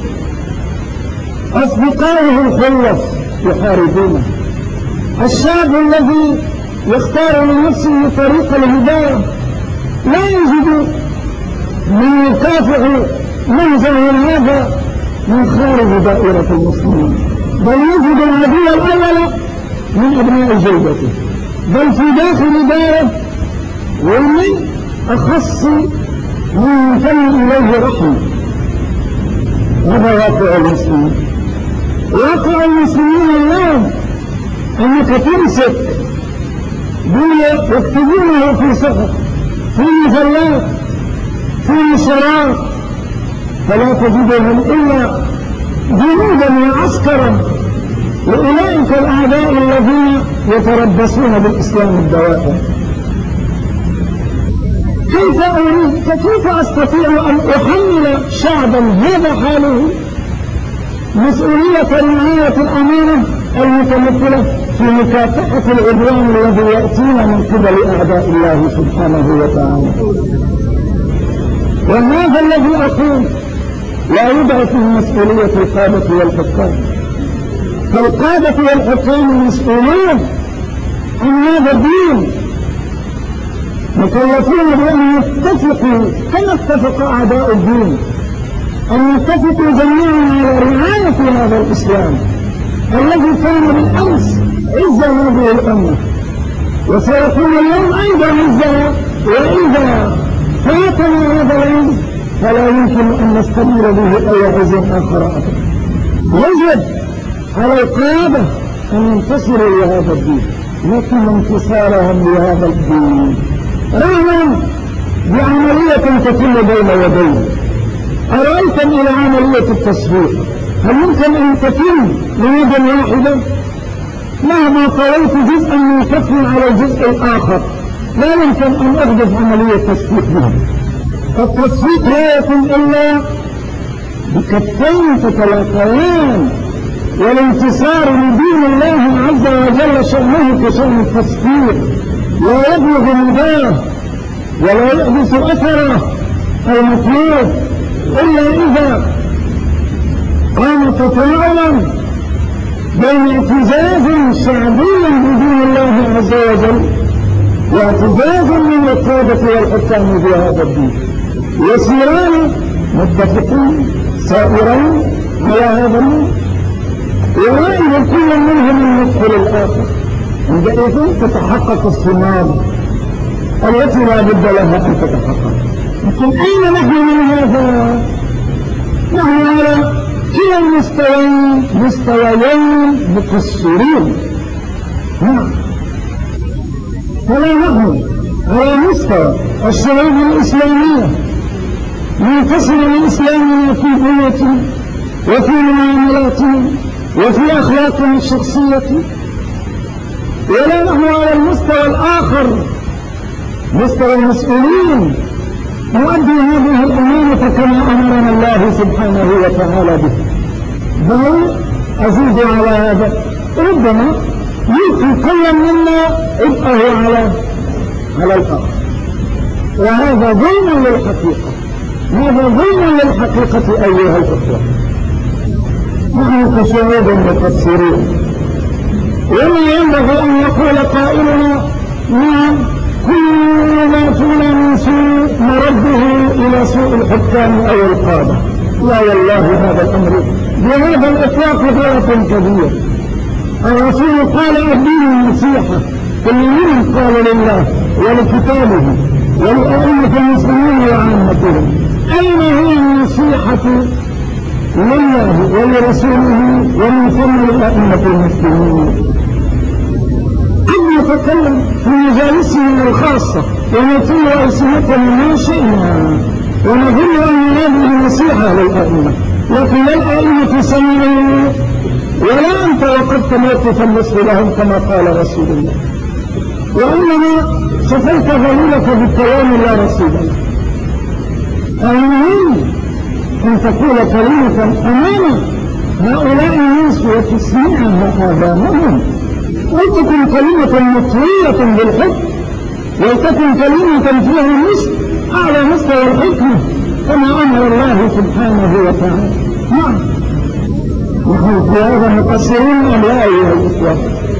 أصدقائه الخلص يحاربونه. الشاب الذي يختار لنفسه طريق الهداية لا يجد من يكافئ منزله هذا من خارج دائرة المسلمين، بل يجد العدو الأول من أبناء جيبته، بل في داخل داره، ومن أخص من ينتمي إليه رحمه. هذا واقع المسلمين. واقع المسلمين اليوم أنك تمسك يكتبونه في صحف، في مجلات، في نشرات، فلا تجدهم إلا جنودا وعسكرا لأولئك الأعداء الذين يتربصون بالإسلام الدوائر. كيف أستطيع أن أحمل شعبا هذا حاله مسؤولية رعاية الأمانة المتمثلة في مكافحة العدوان الذي يأتينا من قبل أعداء الله سبحانه وتعالى؟ وهذا الذي أقول لا يدعى فيه مسؤولية القادة والحكام، فالقادة والحكام مسؤولون عن هذا الدين، مكلفون بأن يتفقوا كما اتفق أعداء الدين، أن يتفقوا جميعا على رعاية هذا الإسلام الذي كان بالأمس عزا هذه الأمة وسيكون اليوم أيضا عزا. وإذا فاتنا هذا العز فلا يمكن أن نستمر به أي عز آخر أبدا. يجب على القادة أن ينتصروا لهذا الدين، لكن انتصارهم لهذا الدين رغم بعملية تتم بين يديه. أرأيتم إلى عملية التصفيق هل يمكن أن تتم بيد واحدة؟ مهما طويت جزءا من كف على الجزء الآخر لا يمكن أن أحدث عملية تصفيق بها. فالتصفيق لا يكون إلا بكفين تتلاقيان، والانتصار لدين الله عز وجل شأنه كشأن التصفيق، لا يبلغ مداه ولا يحدث أثره المطلوب إلا إذا قام تفاعلا بين اعتزاز شعبي بدين الله عز وجل واعتزاز من القادة والحكام بهذا الدين، يسيران متفقين سائرين على هذا الدين، يرائد كل منهم النصف للآخر. عندئذ تتحقق الثمار التي لا بد لها أن تتحقق. لكن أين نحن من هذا؟ نحن على كلا المستويين مقصرين. نعم، فلا نحن على مستوى الشعوب الإسلامية منتصر لإسلامنا في بيوتنا وفي معاملاتنا وفي أخلاقنا الشخصية، ولا نحن على المستوى الآخر مستوى المسؤولين نؤدي هذه الأمانة كما أمرنا الله سبحانه وتعالى به. بل أزيد على هذا، ربما يلقي كل منا عبئه على الآخر، وهذا ظلم للحقيقة، هذا ظلم للحقيقة أيها الأخوة. نحن كشعوب مقصرين، وما ينبغي أن يقول قائلنا نعم كل ما فينا من سوء مرده إلى سوء الحكام أو القادة. لا والله، هذا الأمر بهذا الإطلاق غلط كبير. الرسول قال الدين النصيحة، كل من قال لله ولكتابه ولأئمة المسلمين وعامتهم. أين هي النصيحة لله ولرسوله ومن ثم لأئمة المسلمين؟ قد نتكلم في مجالسهم الخاصة ونطيل ألسنتهم ما شئنا ونظن أن هذه نصيحة للأئمة، لكن الأئمة سمعوا ولا أنت وقفت موقف النصر لهم كما قال رسول الله، وإنما صفيت ذليلك بالكلام يا رسول الله. المهم أن تقول كلمة أمام هؤلاء الناس وتسمعها آذانهم، ولتكن كلمة مطوية بالحب، ولتكن كلمة فيها النصر على مستوى الحكمة كما أمر الله سبحانه وتعالى. نعم، نحن في هذا مقصرون أم لا أيها الإخوة؟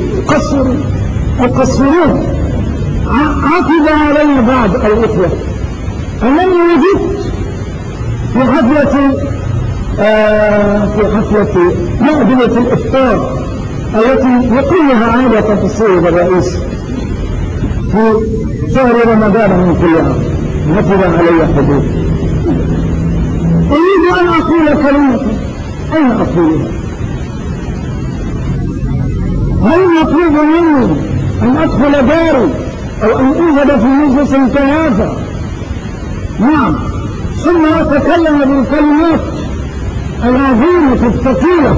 مقصرون. عقد علينا بعض الإخوة أنني وجدت في حفلة مأدبة الإفطار التي يقومها عادة السيد الرئيس في شهر رمضان من كل عام، نفذ علي حدود. أريد أن أقول كلمة، أين أقولها؟ هل مطلوب مني أن أدخل داري أو أن أوجد في مجلس كهذا؟ نعم، ثم أتكلم بالكلمات العظيمة الثقيلة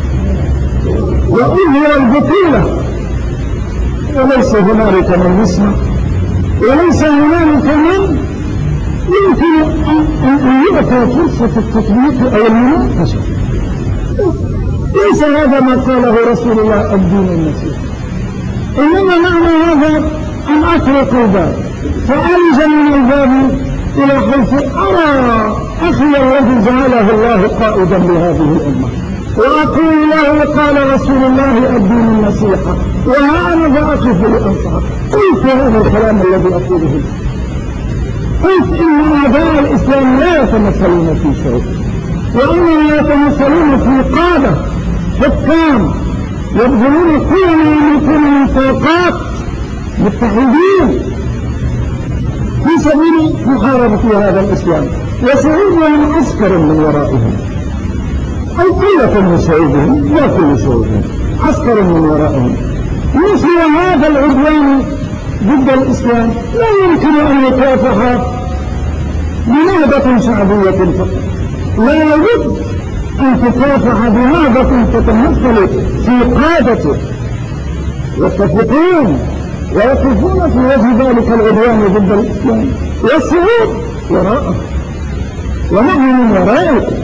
وأظهر البطولة، وليس هنالك من يسمع، وليس هنالك من يمكن أن يؤتى فرصة التطبيق أو المناقشة. ليس هذا ما قاله رسول الله الدين النصيحة، إنما معنى هذا أن أطرق الباب فألج من الباب إلى حيث أرى أخي الذي جعله الله قائدا لهذه الأمة، وأقول له قال رسول الله الدين النصيحة، وها أنا بأقف لأنصحك. قلت هذا الكلام الذي أقوله، قلت إن أعداء الإسلام لا يتمثلون في شعوب، وإنما يتمثلون في قادة حكام يبذلون كل ما يملكون من طاقات متحدين في سبيل محاربة هذا الإسلام، وشعوبهم عسكر من ورائهم، أو قلة من شعوبهم، لا كل شعوبهم، عسكر من ورائهم. مثل هذا العدوان ضد الإسلام لا يمكن أن يكافح بنهضة شعبية فقط، لا بد أن تكافح بنهضة تتمثل في قادته، يتفقون ويقفون في وجه ذلك العدوان ضد الإسلام والصعود وراءه ونحن من ورائكم.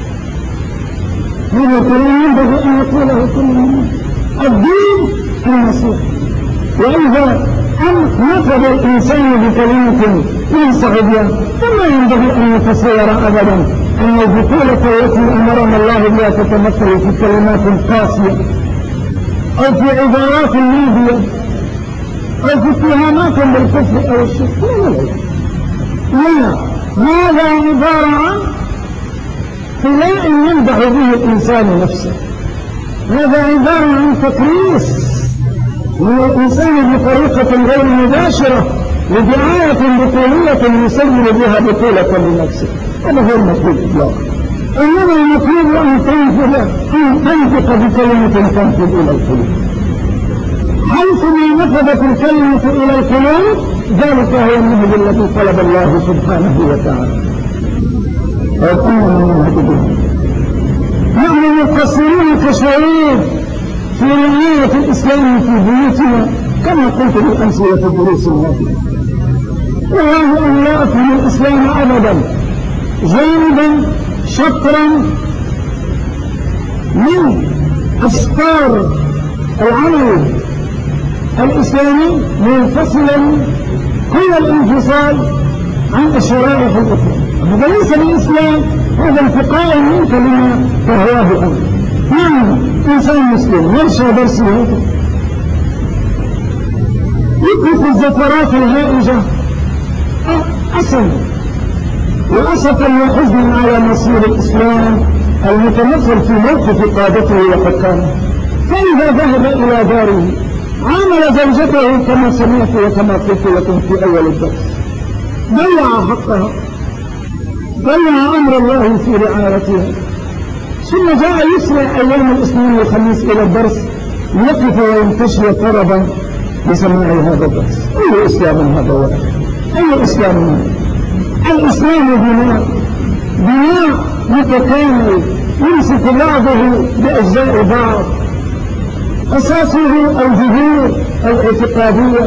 هذا الكلام ينبغي أن يقوله كل من الدين النصيحة. وإذا نقض الإنسان بكلمة ينصح بها فما ينبغي أن يتصور أبدا أن البطولة التي أمرنا الله بها تتمثل في كلمات قاسية أو في عبارات ميدية أو في اتهامات بالكفر أو الشرك. لا، هذا عبارة عن خلاء يمدح به الإنسان نفسه، هذا عبارة عن تقريص من الإنسان بطريقة غير مباشرة لدعاية بطولية يسجل بها بطولة لنفسه. هذا هو المطلوب إطلاقا. إنما المطلوب أن تنطق بكلمة تنفذ إلى القلوب. حيثما نفذت الكلمة إلى القلوب ذلك هو النهج الذي طلب الله سبحانه وتعالى. نحن مقصرون كشعوب في رعاية الإسلام في بيوتنا كما قلت بالأمثلة في الدروس الماضية. والله أن لا أفهم الإسلام أبدا جانبا شطرا من أسطار العمل الإسلامي منفصلا كل الانفصال عن الشرائع الأخرى. هذا ليس الإسلام، هذا انتقاء منك لما تهواه أنت. نعم إنسان مسلم يرشى درسه يدرك الزفرات الهائجة أسفا وأسفا وحزنا على مصير الإسلام المتمثل في موقف قادته وحكامه. فإذا ذهب إلى داره عامل زوجته كما سمعت وكما قلت لكم في أول الدرس، ضيع حقها، ضيع أمر الله في رعايتها، ثم جاء يسرع أيام الاثنين والخميس إلى الدرس يقف وينتشر طربا لسماع هذا الدرس. أي إسلام هذا ولا أي إسلام هذا؟ الإسلام بناء متكامل يمسك بعضه بأجزاء بعض، أساسه الجذور الاعتقادية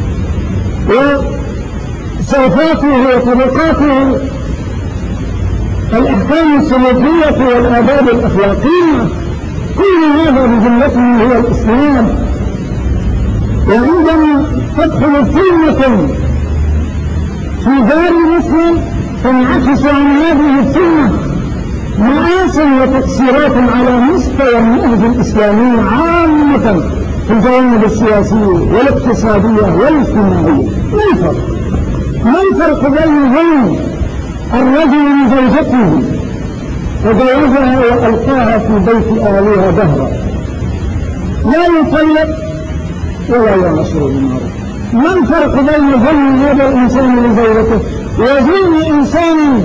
وصفاته وطبقاته الأحكام السلوكية والآداب الأخلاقية، كل هذا بجملته هو الإسلام. وعندما تدخل كلمة في دار مسلم تنعكس عن هذه السنة مآسا وتقصيرات على مستوى النهج الإسلامي عامة في الجوانب السياسية والاقتصادية والاجتماعية. ما الفرق بين ظلم الرجل من زوجته وجوزها وألقاها في بيت أهلها دهرا لا يطلق ولا يعاشر بالمعروف؟ ما الفرق بين ظلم هذا الإنسان لزوجته وظلم إنسان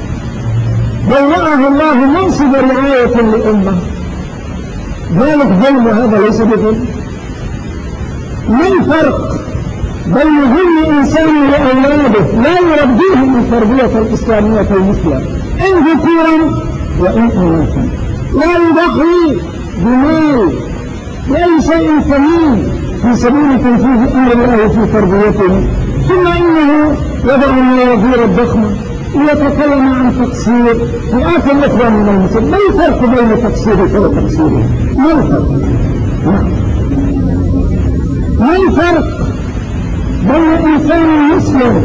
بوأه الله منصب رعاية لأمه؟ ذلك ظلم وهذا ليس بظلم. ما الفرق بين ظلم إنسان لأولاده لا يربيهم التربية الإسلامية المثلى إن ذكورا وإن أناثا، لا يضحي بمال لأي شيء ثمين في سبيل تنفيذ أمر الله في تربيته، ثم إنه يضع الموازير الضخمة ويتكلم عن تقصير فئات أخرى من المسلمين. ما الفرق بين تقصيره وتقصيره؟ ما الفرق؟ ما الفرق بين إنسان مسلم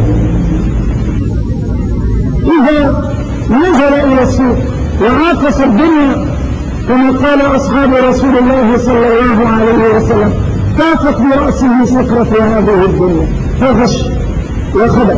إذا نزل إلى السوق وعاكس الدنيا كما قال أصحاب رسول الله صلى الله عليه وسلم طافت برأسه سكرة هذه الدنيا فغش وخدع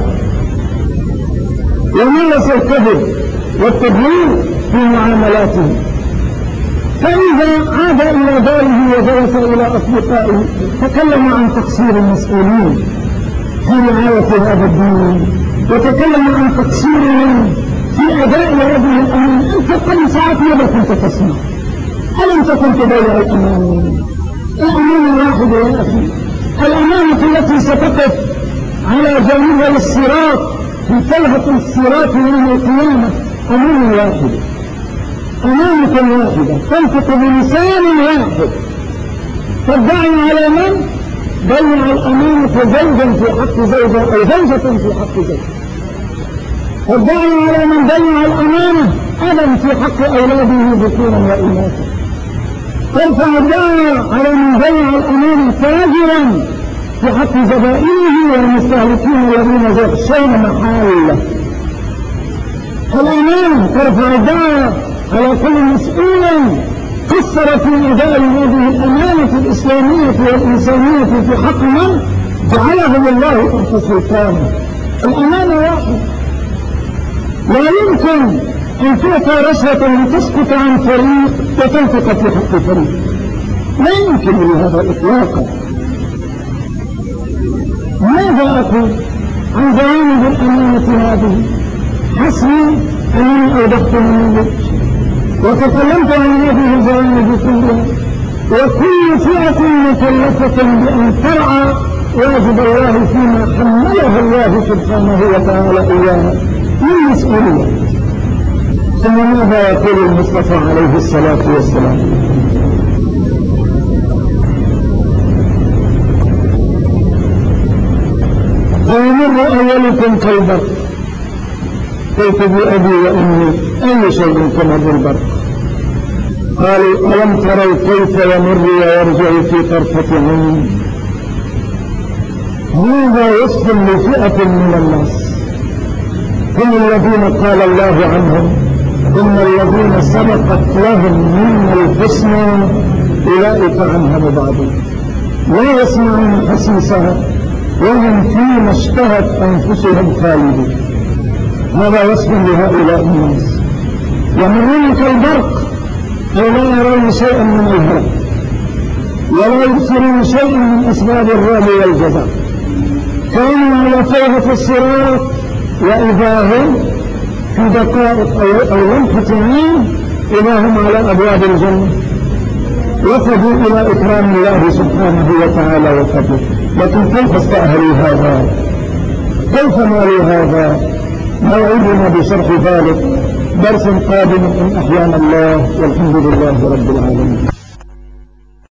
ومارس الكذب والتدليل في معاملاته، فإذا عاد إلى داره وجلس إلى أصدقائه تكلم عن تقصير المسؤولين في رعاية هذا الدين، وتكلم عن تقصيرهم في أداء هذه الأمانة. أنت قبل ساعات ماذا كنت تسمع؟ ألم تكن تضيع الأمانة؟ الأمانة واحدة يا أخي، الأمانة التي ستقف على جانب الصراط في تلهة الصراط يوم القيامة أمانة واحدة. أمانة واحدة تنطق بلسان واحد تدعي على من؟ ضيع الأمانة زوجا في حق زوجة أو زوجة في حق زوجة. تدعي على من ضيع الأمانة أبا في حق أولاده ذكورا وإناثا. ترفع الدعوة على من ضيع الأمانة تاجرا في حق زبائنه والمستهلكين الذين يخشون محاله. الأمانة ترفع الدعوة على كل مسؤول قصر في أداء هذه الأمانة الإسلامية والإنسانية في حق من جعله الله تحت سلطانه. الأمانة واحدة، لا يمكن أن تعطى رشوة لتسقط عن فريق وتنطق في حق فريق، لا يمكن لهذا إطلاقا. ماذا أقول عن جوانب الأمانة هذه؟ حسبي أنني أوضحت من وتكلمت عن هذه الجوانب كلها، وكل فئة مكلفة بأن ترعى واجب الله فيما حمله الله سبحانه وتعالى إياها من مسؤولية. ثم ماذا يقول المصطفى عليه الصلاة والسلام؟ فيمر أولكم كالبرق. قلت بأبي وأمي أي شيء كمر البرق؟ قالوا ألم تروا كيف يمر ويرجع في طرفة عين؟ هذا وصف لفئة من الناس، هم الذين قال الله عنهم إن الذين سبقت لهم منا الحسنى أولئك عنها مبعدون لا يسمعون حسيسها وهم فيما اشتهت أنفسهم خالدون. هذا وصف لهؤلاء الناس، يمرون كالبرق أي لا يرون شيئا من الهرب ولا يبصرون شيئا من أسباب الرعب والجزاء، كانوا على فوهة الصراط وإذا هم في دقائق أو لمحة عين إذا هم على أبواب الجنة وفدوا إلى إكرام الله سبحانه وتعالى وفضله. لكن كيف استأهلوا هذا؟ كيف نالوا هذا؟ موعدنا بشرح ذلك درس قادم إن أحيانا الله، والحمد لله رب العالمين.